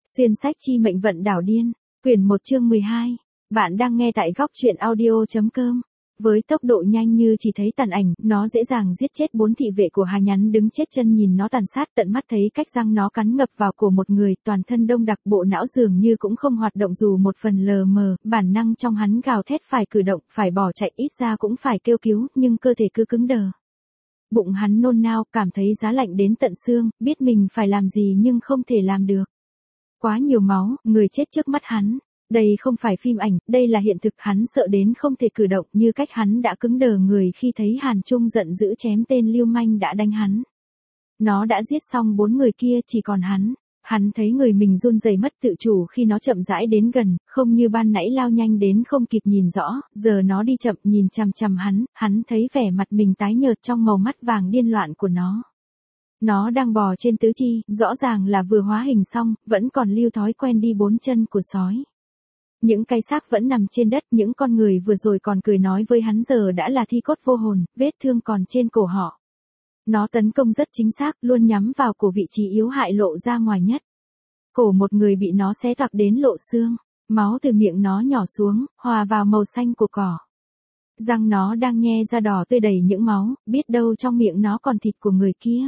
Xuyên sách chi mệnh vận đảo điên, quyển 1 chương 12. Bạn đang nghe tại góc truyện audio.com. Với tốc độ nhanh như chỉ thấy tàn ảnh, nó dễ dàng giết chết 4 thị vệ của Hà Nhắn đứng chết chân nhìn nó tàn sát, tận mắt thấy cách răng nó cắn ngập vào cổ một người, toàn thân đông đặc, bộ não dường như cũng không hoạt động dù một phần lờ mờ, bản năng trong hắn gào thét phải cử động, phải bỏ chạy, ít ra cũng phải kêu cứu, nhưng cơ thể cứ cứng đờ. Bụng hắn nôn nao, cảm thấy giá lạnh đến tận xương, biết mình phải làm gì nhưng không thể làm được. Quá nhiều máu, người chết trước mắt hắn. Đây không phải phim ảnh, đây là hiện thực, hắn sợ đến không thể cử động, như cách hắn đã cứng đờ người khi thấy Hàn Trung giận dữ chém tên lưu manh đã đánh hắn. Nó đã giết xong 4 người kia, chỉ còn hắn. Hắn thấy người mình run rẩy mất tự chủ khi nó chậm rãi đến gần, không như ban nãy lao nhanh đến không kịp nhìn rõ, giờ nó đi chậm nhìn chằm chằm hắn thấy vẻ mặt mình tái nhợt trong màu mắt vàng điên loạn của nó. Nó đang bò trên tứ chi, rõ ràng là vừa hóa hình xong, vẫn còn lưu thói quen đi 4 chân của sói. Những cái xác vẫn nằm trên đất, những con người vừa rồi còn cười nói với hắn giờ đã là thi cốt vô hồn, vết thương còn trên cổ họ. Nó tấn công rất chính xác, luôn nhắm vào cổ vị trí yếu hại lộ ra ngoài nhất. Cổ một người bị nó xé toạc đến lộ xương, máu từ miệng nó nhỏ xuống, hòa vào màu xanh của cỏ. Răng nó đang nhe ra đỏ tươi đầy những máu, biết đâu trong miệng nó còn thịt của người kia.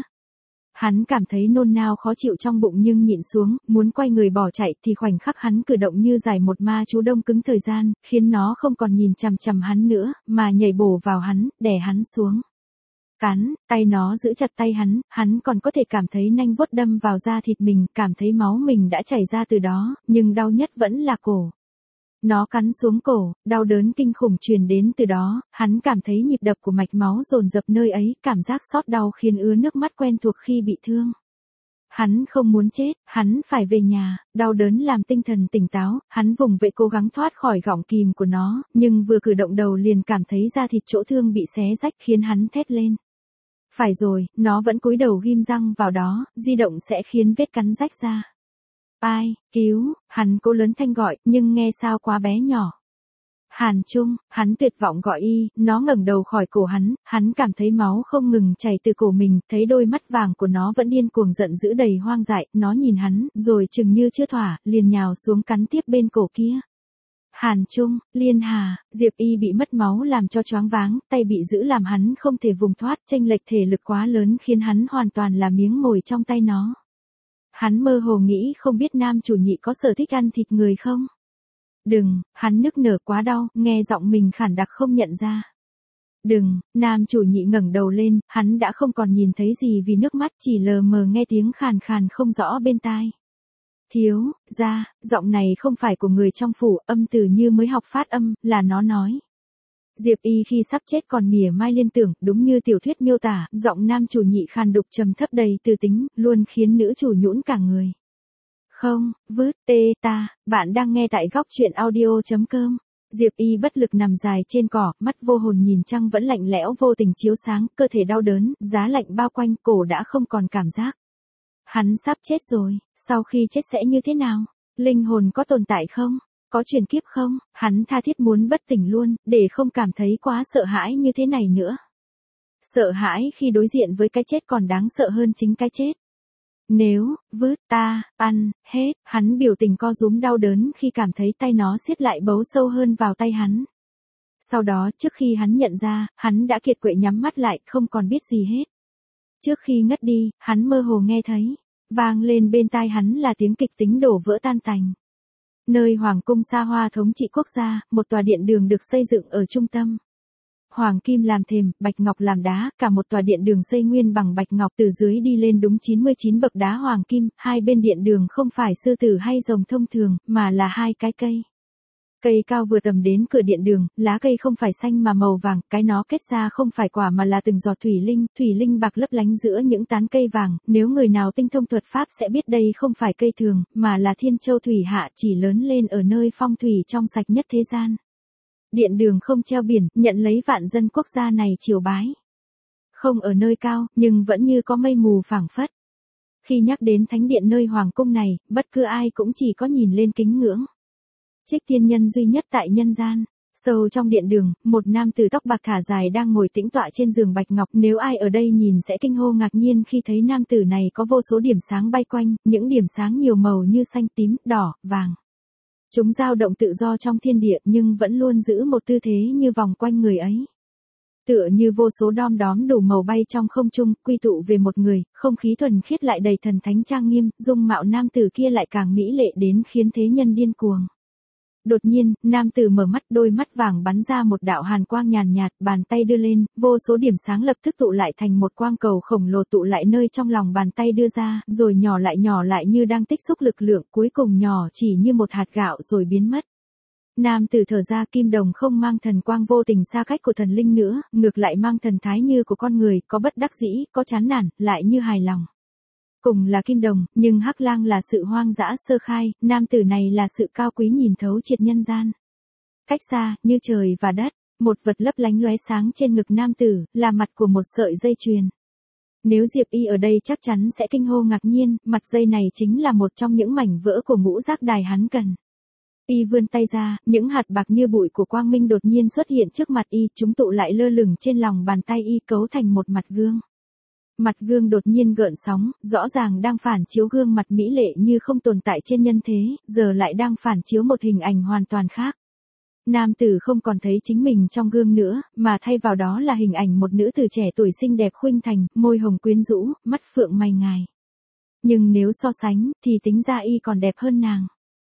Hắn cảm thấy nôn nao khó chịu trong bụng nhưng nhịn xuống, muốn quay người bỏ chạy thì khoảnh khắc hắn cử động như giải một ma chú đông cứng thời gian, khiến nó không còn nhìn chằm chằm hắn nữa, mà nhảy bổ vào hắn, đè hắn xuống. Cắn, tay nó giữ chặt tay hắn còn có thể cảm thấy nanh vuốt đâm vào da thịt mình, cảm thấy máu mình đã chảy ra từ đó, nhưng đau nhất vẫn là cổ. Nó cắn xuống cổ, đau đớn kinh khủng truyền đến từ đó, hắn cảm thấy nhịp đập của mạch máu dồn dập nơi ấy, cảm giác xót đau khiến ứa nước mắt quen thuộc khi bị thương. Hắn không muốn chết, hắn phải về nhà, đau đớn làm tinh thần tỉnh táo, hắn vùng vẫy cố gắng thoát khỏi gọng kìm của nó, nhưng vừa cử động đầu liền cảm thấy da thịt chỗ thương bị xé rách khiến hắn thét lên. Phải rồi, nó vẫn cúi đầu ghim răng vào đó, di động sẽ khiến vết cắn rách ra. Ai, cứu, hắn cố lớn thanh gọi, nhưng nghe sao quá bé nhỏ. Hàn Trung, hắn tuyệt vọng gọi nó ngẩng đầu khỏi cổ hắn cảm thấy máu không ngừng chảy từ cổ mình, thấy đôi mắt vàng của nó vẫn điên cuồng giận dữ đầy hoang dại, nó nhìn hắn, rồi chừng như chưa thỏa, liền nhào xuống cắn tiếp bên cổ kia. Hàn Trung, Liên Hà, Diệp Y bị mất máu làm cho choáng váng, tay bị giữ làm hắn không thể vùng thoát, chênh lệch thể lực quá lớn khiến hắn hoàn toàn là miếng mồi trong tay nó. Hắn mơ hồ nghĩ không biết nam chủ nhị có sở thích ăn thịt người không? Đừng, hắn nức nở quá đau, nghe giọng mình khản đặc không nhận ra. Đừng, nam chủ nhị ngẩng đầu lên, hắn đã không còn nhìn thấy gì vì nước mắt, chỉ lờ mờ nghe tiếng khàn khàn không rõ bên tai. Thiếu, gia, giọng này không phải của người trong phủ, âm từ như mới học phát âm, là nó nói. Diệp Y khi sắp chết còn mỉa mai liên tưởng, đúng như tiểu thuyết miêu tả, giọng nam chủ nhị khàn đục trầm thấp đầy từ tính, luôn khiến nữ chủ nhũn cả người. Không, bạn đang nghe tại góc truyện audio.com. Diệp Y bất lực nằm dài trên cỏ, mắt vô hồn nhìn trăng vẫn lạnh lẽo vô tình chiếu sáng, cơ thể đau đớn, giá lạnh bao quanh, cổ đã không còn cảm giác. Hắn sắp chết rồi, sau khi chết sẽ như thế nào? Linh hồn có tồn tại không? Có chuyển kiếp không? Hắn tha thiết muốn bất tỉnh luôn, để không cảm thấy quá sợ hãi như thế này nữa. Sợ hãi khi đối diện với cái chết còn đáng sợ hơn chính cái chết. Nếu, ăn, hết, hắn biểu tình co rúm đau đớn khi cảm thấy tay nó siết lại bấu sâu hơn vào tay hắn. Sau đó, trước khi hắn nhận ra, hắn đã kiệt quệ nhắm mắt lại, không còn biết gì hết. Trước khi ngất đi, hắn mơ hồ nghe thấy, vang lên bên tai hắn là tiếng kịch tính đổ vỡ tan tành. Nơi hoàng cung xa hoa thống trị quốc gia, một tòa điện đường được xây dựng ở trung tâm. Hoàng kim làm thềm, bạch ngọc làm đá, cả một tòa điện đường xây nguyên bằng bạch ngọc, từ dưới đi lên đúng 99 bậc đá hoàng kim, hai bên điện đường không phải sư tử hay rồng thông thường, mà là hai cái cây. Cây cao vừa tầm đến cửa điện đường, lá cây không phải xanh mà màu vàng, cái nó kết ra không phải quả mà là từng giọt thủy linh bạc lấp lánh giữa những tán cây vàng, nếu người nào tinh thông thuật pháp sẽ biết đây không phải cây thường, mà là thiên châu thủy hạ chỉ lớn lên ở nơi phong thủy trong sạch nhất thế gian. Điện đường không treo biển, nhận lấy vạn dân quốc gia này triều bái. Không ở nơi cao, nhưng vẫn như có mây mù phảng phất. Khi nhắc đến thánh điện nơi hoàng cung này, bất cứ ai cũng chỉ có nhìn lên kính ngưỡng. Trích tiên nhân duy nhất tại nhân gian. Sâu trong điện đường, một nam tử tóc bạc thả dài đang ngồi tĩnh tọa trên giường bạch ngọc, nếu ai ở đây nhìn sẽ kinh hô ngạc nhiên khi thấy nam tử này có vô số điểm sáng bay quanh, những điểm sáng nhiều màu như xanh tím, đỏ, vàng. Chúng dao động tự do trong thiên địa nhưng vẫn luôn giữ một tư thế như vòng quanh người ấy. Tựa như vô số đom đóm đủ màu bay trong không trung, quy tụ về một người, không khí thuần khiết lại đầy thần thánh trang nghiêm, dung mạo nam tử kia lại càng mỹ lệ đến khiến thế nhân điên cuồng. Đột nhiên, nam tử mở mắt, đôi mắt vàng bắn ra một đạo hàn quang nhàn nhạt, bàn tay đưa lên, vô số điểm sáng lập tức tụ lại thành một quang cầu khổng lồ tụ lại nơi trong lòng bàn tay đưa ra, rồi nhỏ lại như đang tích xúc lực lượng, cuối cùng nhỏ chỉ như một hạt gạo rồi biến mất. Nam tử thở ra, kim đồng không mang thần quang vô tình xa cách của thần linh nữa, ngược lại mang thần thái như của con người, có bất đắc dĩ, có chán nản, lại như hài lòng. Cùng là kim đồng, nhưng hắc lang là sự hoang dã sơ khai, nam tử này là sự cao quý nhìn thấu triệt nhân gian. Cách xa, như trời và đất, một vật lấp lánh lóe sáng trên ngực nam tử, là mặt của một sợi dây chuyền. Nếu Diệp Y ở đây chắc chắn sẽ kinh hô ngạc nhiên, mặt dây này chính là một trong những mảnh vỡ của ngũ giác đài hắn cần. Y vươn tay ra, những hạt bạc như bụi của quang minh đột nhiên xuất hiện trước mặt Y, chúng tụ lại lơ lửng trên lòng bàn tay Y cấu thành một mặt gương. Mặt gương đột nhiên gợn sóng, rõ ràng đang phản chiếu gương mặt mỹ lệ như không tồn tại trên nhân thế, giờ lại đang phản chiếu một hình ảnh hoàn toàn khác. Nam tử không còn thấy chính mình trong gương nữa, mà thay vào đó là hình ảnh một nữ tử trẻ tuổi xinh đẹp khuynh thành, môi hồng quyến rũ, mắt phượng mày ngài. Nhưng nếu so sánh, thì tính ra Y còn đẹp hơn nàng.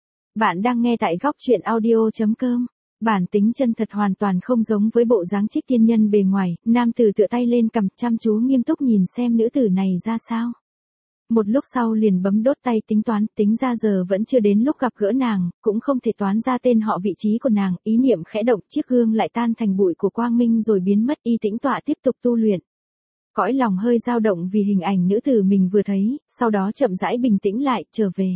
Bạn đang nghe tại góc truyện audio.com. Bản tính chân thật hoàn toàn không giống với bộ dáng trích tiên nhân bề ngoài, nam tử tựa tay lên cầm chăm chú nghiêm túc nhìn xem nữ tử này ra sao. Một lúc sau liền bấm đốt tay tính toán, tính ra giờ vẫn chưa đến lúc gặp gỡ nàng, cũng không thể toán ra tên họ vị trí của nàng, ý niệm khẽ động chiếc gương lại tan thành bụi của quang minh rồi biến mất. Y tĩnh tọa tiếp tục tu luyện. Cõi lòng hơi dao động vì hình ảnh nữ tử mình vừa thấy, sau đó chậm rãi bình tĩnh lại, trở về.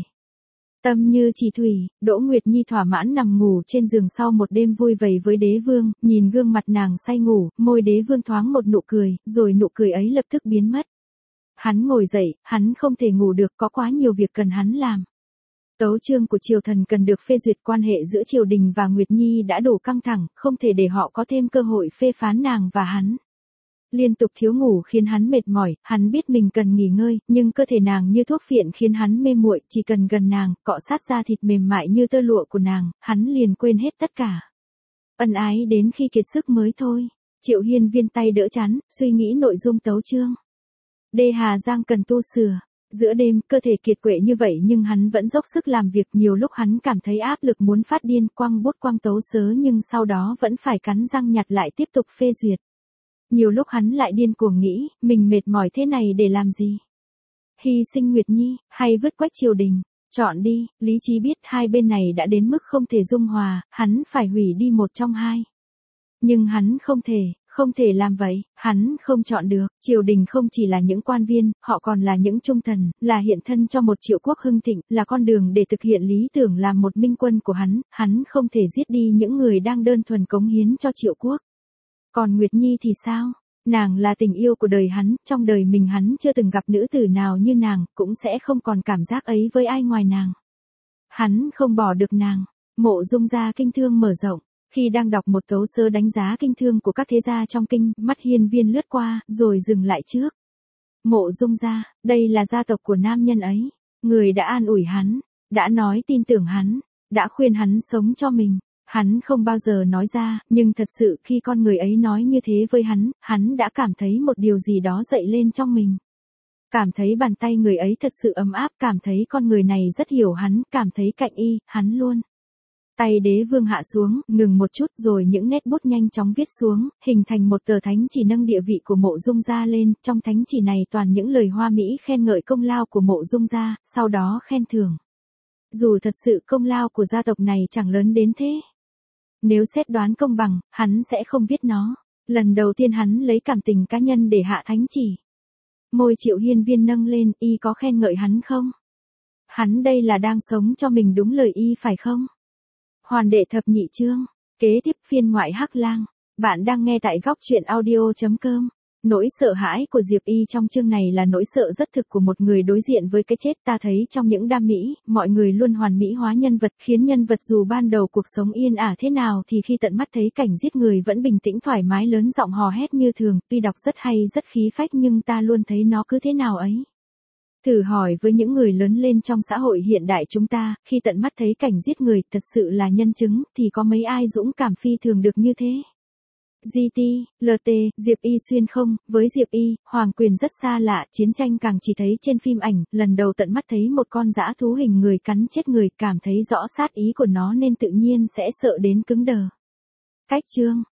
Tâm như chỉ thủy, Đỗ Nguyệt Nhi thỏa mãn nằm ngủ trên giường sau một đêm vui vầy với đế vương, nhìn gương mặt nàng say ngủ, môi đế vương thoáng một nụ cười, rồi nụ cười ấy lập tức biến mất. Hắn ngồi dậy, hắn không thể ngủ được, có quá nhiều việc cần hắn làm. Tấu chương của triều thần cần được phê duyệt, quan hệ giữa triều đình và Nguyệt Nhi đã đủ căng thẳng, không thể để họ có thêm cơ hội phê phán nàng và hắn. Liên tục thiếu ngủ khiến hắn mệt mỏi, hắn biết mình cần nghỉ ngơi, nhưng cơ thể nàng như thuốc phiện khiến hắn mê muội, chỉ cần gần nàng, cọ sát da thịt mềm mại như tơ lụa của nàng, hắn liền quên hết tất cả. Ân ái đến khi kiệt sức mới thôi. Triệu Hiên Viên tay đỡ chán, suy nghĩ nội dung tấu chương. Đê Hà Giang cần tu sửa. Giữa đêm, cơ thể kiệt quệ như vậy nhưng hắn vẫn dốc sức làm việc, nhiều lúc hắn cảm thấy áp lực muốn phát điên, quăng bút quăng tấu sớ nhưng sau đó vẫn phải cắn răng nhặt lại tiếp tục phê duyệt. Nhiều lúc hắn lại điên cuồng nghĩ, mình mệt mỏi thế này để làm gì? Hy sinh Nguyệt Nhi, hay vứt quách triều đình? Chọn đi, lý trí biết hai bên này đã đến mức không thể dung hòa, hắn phải hủy đi một trong hai. Nhưng hắn không thể làm vậy, hắn không chọn được, triều đình không chỉ là những quan viên, họ còn là những trung thần, là hiện thân cho một triệu quốc hưng thịnh, là con đường để thực hiện lý tưởng làm một minh quân của hắn không thể giết đi những người đang đơn thuần cống hiến cho triệu quốc. Còn Nguyệt Nhi thì sao? Nàng là tình yêu của đời hắn, trong đời mình hắn chưa từng gặp nữ tử nào như nàng, cũng sẽ không còn cảm giác ấy với ai ngoài nàng. Hắn không bỏ được nàng. Mộ Dung gia kinh thương mở rộng. Khi đang đọc một tấu sớ đánh giá kinh thương của các thế gia trong kinh, mắt Hiên Viên lướt qua, rồi dừng lại trước. Mộ Dung gia, đây là gia tộc của nam nhân ấy. Người đã an ủi hắn, đã nói tin tưởng hắn, đã khuyên hắn sống cho mình. Hắn không bao giờ nói ra, nhưng thật sự khi con người ấy nói như thế với hắn đã cảm thấy một điều gì đó dậy lên trong mình. Cảm thấy bàn tay người ấy thật sự ấm áp, cảm thấy con người này rất hiểu hắn, cảm thấy cạnh Y, hắn luôn. Tay đế vương hạ xuống, ngừng một chút rồi những nét bút nhanh chóng viết xuống, hình thành một tờ thánh chỉ nâng địa vị của Mộ Dung gia lên, trong thánh chỉ này toàn những lời hoa mỹ khen ngợi công lao của Mộ Dung gia, sau đó khen thưởng. Dù thật sự công lao của gia tộc này chẳng lớn đến thế. Nếu xét đoán công bằng, hắn sẽ không viết nó. Lần đầu tiên hắn lấy cảm tình cá nhân để hạ thánh chỉ. Môi Triệu Hiên Viên nâng lên, Y có khen ngợi hắn không? Hắn đây là đang sống cho mình đúng lời Y phải không? Hoàn đệ thập nhị chương. Kế tiếp phiên ngoại Hắc Lang. Bạn đang nghe tại góc truyện audio.com. Nỗi sợ hãi của Diệp Y trong chương này là nỗi sợ rất thực của một người đối diện với cái chết. Ta thấy trong những đam mỹ, mọi người luôn hoàn mỹ hóa nhân vật, khiến nhân vật dù ban đầu cuộc sống yên ả thế nào thì khi tận mắt thấy cảnh giết người vẫn bình tĩnh thoải mái lớn giọng hò hét như thường. Tuy đọc rất hay rất khí phách nhưng ta luôn thấy nó cứ thế nào ấy. Thử hỏi với những người lớn lên trong xã hội hiện đại chúng ta, khi tận mắt thấy cảnh giết người thật sự là nhân chứng, thì có mấy ai dũng cảm phi thường được như thế. GT, LT, Diệp Y xuyên không, với Diệp Y, hoàng quyền rất xa lạ, chiến tranh càng chỉ thấy trên phim ảnh, lần đầu tận mắt thấy một con dã thú hình người cắn chết người, cảm thấy rõ sát ý của nó nên tự nhiên sẽ sợ đến cứng đờ. Cách chương